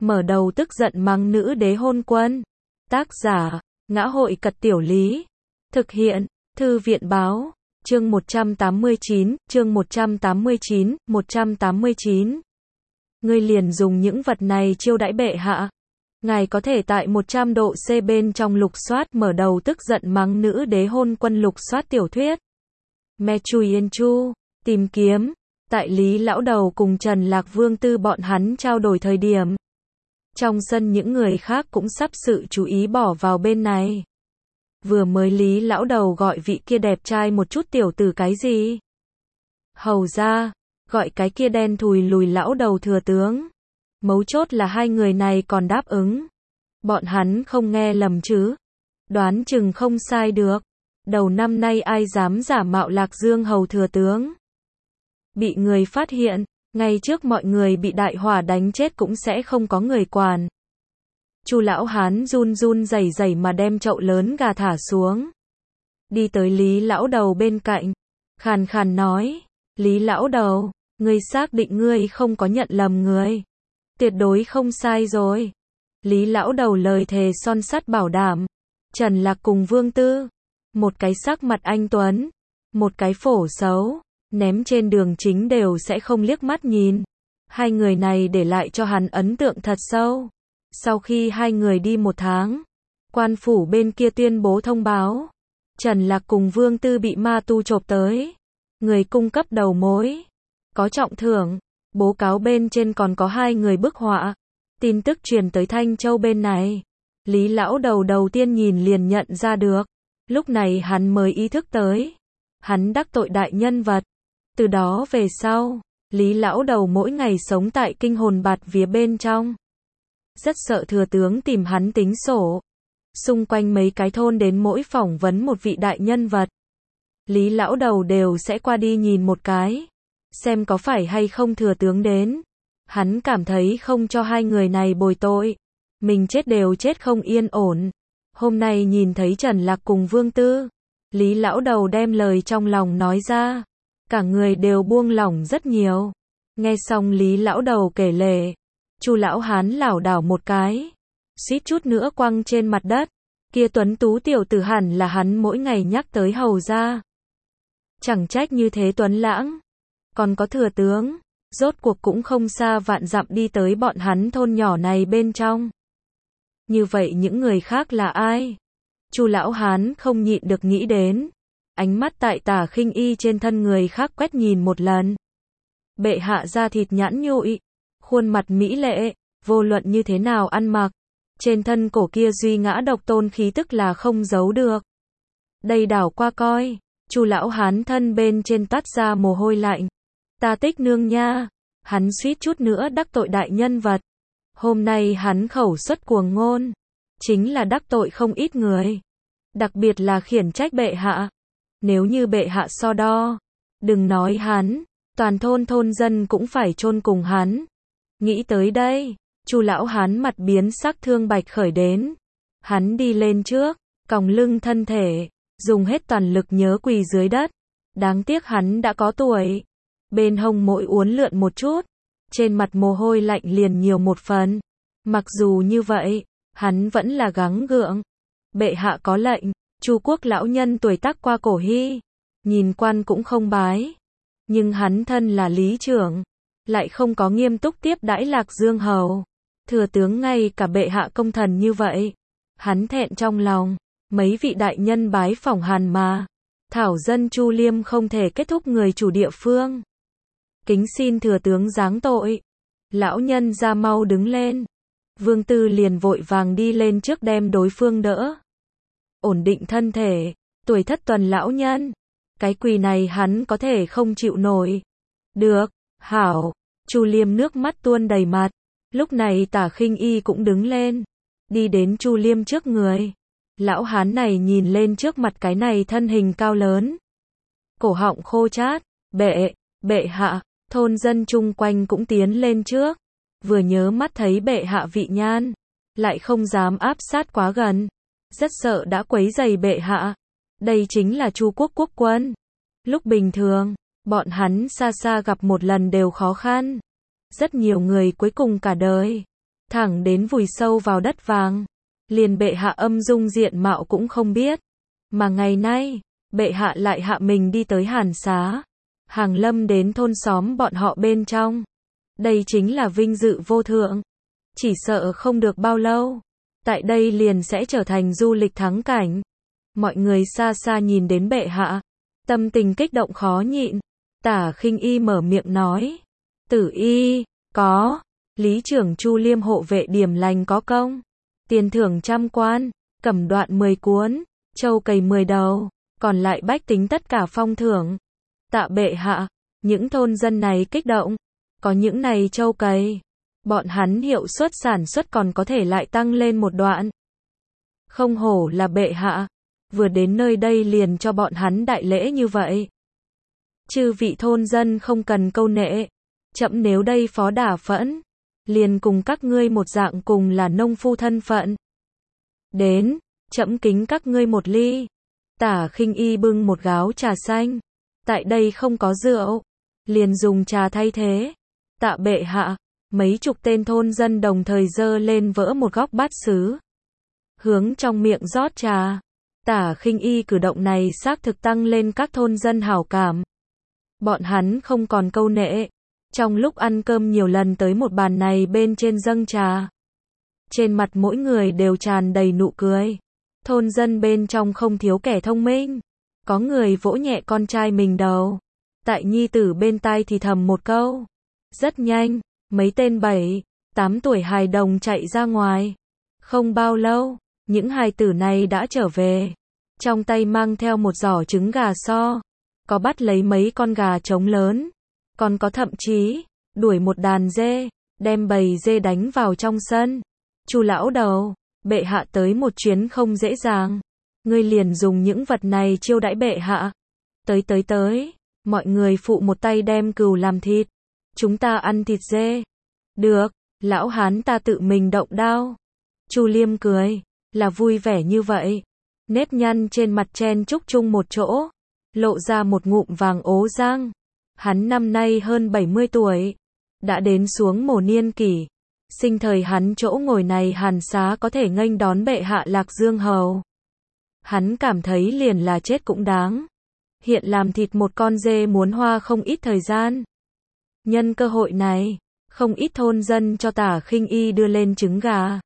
mở đầu tức giận mắng nữ đế hôn quân. Tác giả, Ngã hội Cật Tiểu Lý. Thực hiện, Thư viện Báo. Chương 189, chương 189, 189. Ngươi liền dùng những vật này chiêu đãi bệ hạ. Ngài có thể tại 100 độ C bên trong lục soát mở đầu tức giận mắng nữ đế hôn quân lục soát tiểu thuyết. Me Chui Yên Chu, tìm kiếm. Tại Lý Lão Đầu cùng Trần Lạc Vương Tư bọn hắn trao đổi thời điểm. Trong sân những người khác cũng sắp sự chú ý bỏ vào bên này. Vừa mới Lý Lão Đầu gọi vị kia đẹp trai một chút tiểu tử cái gì? Hầu ra, gọi cái kia đen thùi lùi lão đầu thừa tướng. Mấu chốt là hai người này còn đáp ứng. Bọn hắn không nghe lầm chứ? Đoán chừng không sai được. Đầu năm nay ai dám giả mạo Lạc Dương hầu thừa tướng? Bị người phát hiện, ngay trước mọi người bị đại hỏa đánh chết cũng sẽ không có người quản. Chu lão hán run run rẩy rẩy mà đem chậu lớn gà thả xuống. Đi tới Lý Lão Đầu bên cạnh, khàn khàn nói, Lý Lão Đầu, ngươi xác định ngươi không có nhận lầm người. Tuyệt đối không sai rồi. Lý Lão Đầu lời thề son sắt bảo đảm. Trần Lạc cùng Vương Tư, một cái sắc mặt anh tuấn, một cái phổ xấu, ném trên đường chính đều sẽ không liếc mắt nhìn. Hai người này để lại cho hắn ấn tượng thật sâu. Sau khi hai người đi một tháng, quan phủ bên kia tuyên bố thông báo, Trần Lạc cùng Vương Tư bị ma tu chộp tới. Người cung cấp đầu mối có trọng thưởng, bố cáo bên trên còn có hai người bức họa. Tin tức truyền tới Thanh Châu bên này. Lý Lão Đầu đầu tiên nhìn liền nhận ra được. Lúc này hắn mới ý thức tới. Hắn đắc tội đại nhân vật. Từ đó về sau, Lý Lão Đầu mỗi ngày sống tại kinh hồn bạt vía bên trong. Rất sợ thừa tướng tìm hắn tính sổ. Xung quanh mấy cái thôn đến mỗi phỏng vấn một vị đại nhân vật, Lý Lão Đầu đều sẽ qua đi nhìn một cái, xem có phải hay không thừa tướng đến. Hắn cảm thấy không cho hai người này bồi tội, mình chết đều chết không yên ổn. Hôm nay nhìn thấy Trần Lạc cùng Vương Tư, Lý Lão Đầu đem lời trong lòng nói ra, cả người đều buông lỏng rất nhiều. Nghe xong Lý Lão Đầu kể lể, Chu lão hán lảo đảo một cái, suýt chút nữa quăng trên mặt đất. Kia tuấn tú tiểu tử hẳn là hắn mỗi ngày nhắc tới hầu ra. Chẳng trách như thế tuấn lãng. Còn có thừa tướng, rốt cuộc cũng không xa vạn dặm đi tới bọn hắn thôn nhỏ này bên trong. Như vậy những người khác là ai? Chu lão hán không nhịn được nghĩ đến. Ánh mắt tại Tả Khinh Y trên thân người khác quét nhìn một lần. Bệ hạ da thịt nhẵn nhụi, khuôn mặt mỹ lệ, vô luận như thế nào ăn mặc, trên thân cổ kia duy ngã độc tôn khí tức là không giấu được. Đây đảo qua coi, Chu lão hán thân bên trên toát ra mồ hôi lạnh. Ta Tích nương nha, hắn suýt chút nữa đắc tội đại nhân vật. Hôm nay hắn khẩu xuất cuồng ngôn, chính là đắc tội không ít người. Đặc biệt là khiển trách bệ hạ. Nếu như bệ hạ so đo, đừng nói hắn, toàn thôn thôn dân cũng phải chôn cùng hắn. Nghĩ tới đây, Chu lão hán mặt biến sắc thương bạch khởi đến. Hắn đi lên trước, còng lưng thân thể, dùng hết toàn lực nhớ quỳ dưới đất. Đáng tiếc hắn đã có tuổi. Bên hông mỗi uốn lượn một chút, trên mặt mồ hôi lạnh liền nhiều một phần. Mặc dù như vậy, hắn vẫn là gắng gượng. Bệ hạ có lệnh, Chu quốc lão nhân tuổi tác qua cổ hy, nhìn quan cũng không bái. Nhưng hắn thân là lý trưởng, lại không có nghiêm túc tiếp đãi Lạc Dương hầu. Thừa tướng ngay cả bệ hạ công thần như vậy. Hắn thẹn trong lòng, mấy vị đại nhân bái phỏng hàn mà. Thảo dân Chu Liêm không thể kết thúc người chủ địa phương. Kính xin thừa tướng giáng tội. Lão nhân ra mau đứng lên. Vương Tư liền vội vàng đi lên trước đem đối phương đỡ. Ổn định thân thể, tuổi thất tuần lão nhân. Cái quỳ này hắn có thể không chịu nổi. Được, hảo. Chu Liêm nước mắt tuôn đầy mặt. Lúc này Tả Khinh Y cũng đứng lên, đi đến Chu Liêm trước người. Lão hán này nhìn lên trước mặt cái này thân hình cao lớn, cổ họng khô chát. Bệ hạ. Thôn dân chung quanh cũng tiến lên trước, vừa nhớ mắt thấy bệ hạ vị nhan, lại không dám áp sát quá gần, rất sợ đã quấy rầy bệ hạ. Đây chính là Chu quốc quốc quân. Lúc bình thường, bọn hắn xa xa gặp một lần đều khó khăn. Rất nhiều người cuối cùng cả đời thẳng đến vùi sâu vào đất vàng. Liền bệ hạ âm dung diện mạo cũng không biết. Mà ngày nay, bệ hạ lại hạ mình đi tới Hàn Xá, hàng lâm đến thôn xóm bọn họ bên trong. Đây chính là vinh dự vô thượng. Chỉ sợ không được bao lâu, tại đây liền sẽ trở thành du lịch thắng cảnh. Mọi người xa xa nhìn đến bệ hạ, tâm tình kích động khó nhịn. Tả Khinh Y mở miệng nói, Tử Y, có, lý trưởng Chu Liêm hộ vệ Điểm Lành có công, tiền thưởng 100 quan, cẩm đoạn 10 cuốn, châu cầy 10 đầu, còn lại bách tính tất cả phong thưởng. Tạ bệ hạ, những thôn dân này kích động, có những này châu cầy, bọn hắn hiệu suất sản xuất còn có thể lại tăng lên một đoạn. Không hổ là bệ hạ, vừa đến nơi đây liền cho bọn hắn đại lễ như vậy. Chư vị thôn dân không cần câu nệ, trẫm nếu đây phó đả phẫn, liền cùng các ngươi một dạng cùng là nông phu thân phận. Đến, trẫm kính các ngươi một ly. Tả Khinh Y bưng một gáo trà xanh, tại đây không có rượu, liền dùng trà thay thế. Tạ bệ hạ, mấy chục tên thôn dân đồng thời giơ lên vỡ một góc bát sứ, hướng trong miệng rót trà. Tả Khinh Y cử động này xác thực tăng lên các thôn dân hảo cảm. Bọn hắn không còn câu nệ, trong lúc ăn cơm nhiều lần tới một bàn này bên trên dâng trà. Trên mặt mỗi người đều tràn đầy nụ cười. Thôn dân bên trong không thiếu kẻ thông minh. Có người vỗ nhẹ con trai mình đầu, tại nhi tử bên tai thì thầm một câu. Rất nhanh, mấy tên 7, 8 tuổi hài đồng chạy ra ngoài. Không bao lâu, những hài tử này đã trở về, trong tay mang theo một giỏ trứng gà so, có bắt lấy mấy con gà trống lớn, còn có thậm chí đuổi một đàn dê, đem bầy dê đánh vào trong sân. Chu lão đầu, bệ hạ tới một chuyến không dễ dàng, ngươi liền dùng những vật này chiêu đãi bệ hạ. Tới, mọi người phụ một tay đem cừu làm thịt, chúng ta ăn thịt dê. Được, lão hán ta tự mình động đao. Chu Liêm cười, là vui vẻ như vậy. Nếp nhăn trên mặt chen chúc chung một chỗ, lộ ra một ngụm vàng ố răng. Hắn năm nay hơn 70 tuổi, đã đến xuống mồ niên kỷ. Sinh thời hắn chỗ ngồi này Hàn Xá có thể nghênh đón bệ hạ Lạc Dương hầu. Hắn cảm thấy liền là chết cũng đáng. Hiện làm thịt một con dê muốn hoa không ít thời gian. Nhân cơ hội này, không ít thôn dân cho Tả Khinh Y đưa lên trứng gà,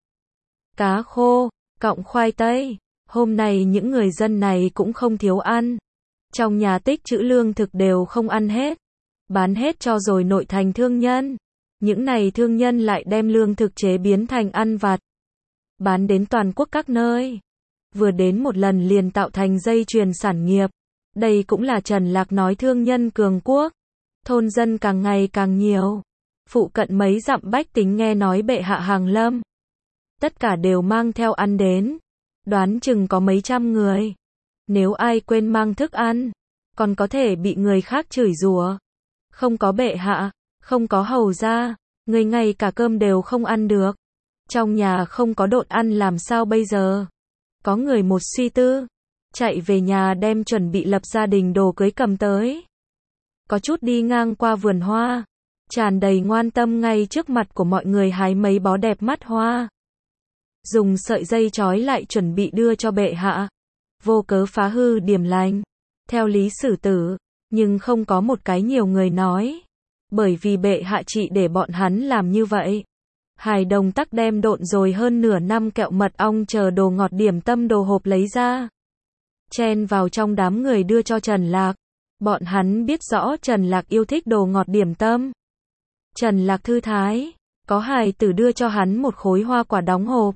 cá khô, cọng khoai tây. Hôm nay những người dân này cũng không thiếu ăn. Trong nhà tích trữ lương thực đều không ăn hết, bán hết cho rồi nội thành thương nhân. Những này thương nhân lại đem lương thực chế biến thành ăn vặt, bán đến toàn quốc các nơi. Vừa đến một lần liền tạo thành dây chuyền sản nghiệp. Đây cũng là Trần Lạc nói thương nhân cường quốc. Thôn dân càng ngày càng nhiều. Phụ cận mấy dặm bách tính nghe nói bệ hạ hàng lâm, tất cả đều mang theo ăn đến. Đoán chừng có mấy trăm người. Nếu ai quên mang thức ăn, còn có thể bị người khác chửi rủa. Không có bệ hạ, không có hầu gia, người ngay cả cơm đều không ăn được. Trong nhà không có độn ăn làm sao bây giờ? Có người một suy tư, chạy về nhà đem chuẩn bị lập gia đình đồ cưới cầm tới. Có chút đi ngang qua vườn hoa, tràn đầy ngoan tâm ngay trước mặt của mọi người hái mấy bó đẹp mắt hoa. Dùng sợi dây trói lại chuẩn bị đưa cho bệ hạ. Vô cớ phá hư Điểm Lành, theo lý xử tử, nhưng không có một cái nhiều người nói. Bởi vì bệ hạ chỉ để bọn hắn làm như vậy. Hài đồng tắc đem độn rồi hơn nửa năm kẹo mật ong chờ đồ ngọt điểm tâm đồ hộp lấy ra, chen vào trong đám người đưa cho Trần Lạc. Bọn hắn biết rõ Trần Lạc yêu thích đồ ngọt điểm tâm. Trần Lạc thư thái, có hài tử đưa cho hắn một khối hoa quả đóng hộp.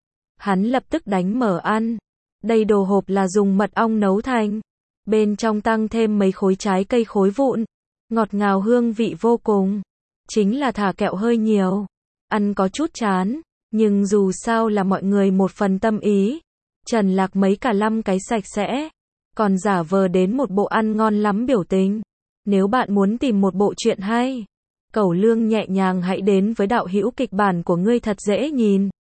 Hắn lập tức đánh mở ăn. Đây đồ hộp là dùng mật ong nấu thành, bên trong tăng thêm mấy khối trái cây khối vụn, ngọt ngào hương vị vô cùng. Chính là thả kẹo hơi nhiều, ăn có chút chán, nhưng dù sao là mọi người một phần tâm ý. Trần Lạc mấy cả 5 cái sạch sẽ, còn giả vờ đến một bộ ăn ngon lắm biểu tình. Nếu bạn muốn tìm một bộ truyện hay, cẩu lương nhẹ nhàng hãy đến với đạo hữu kịch bản của ngươi thật dễ nhìn.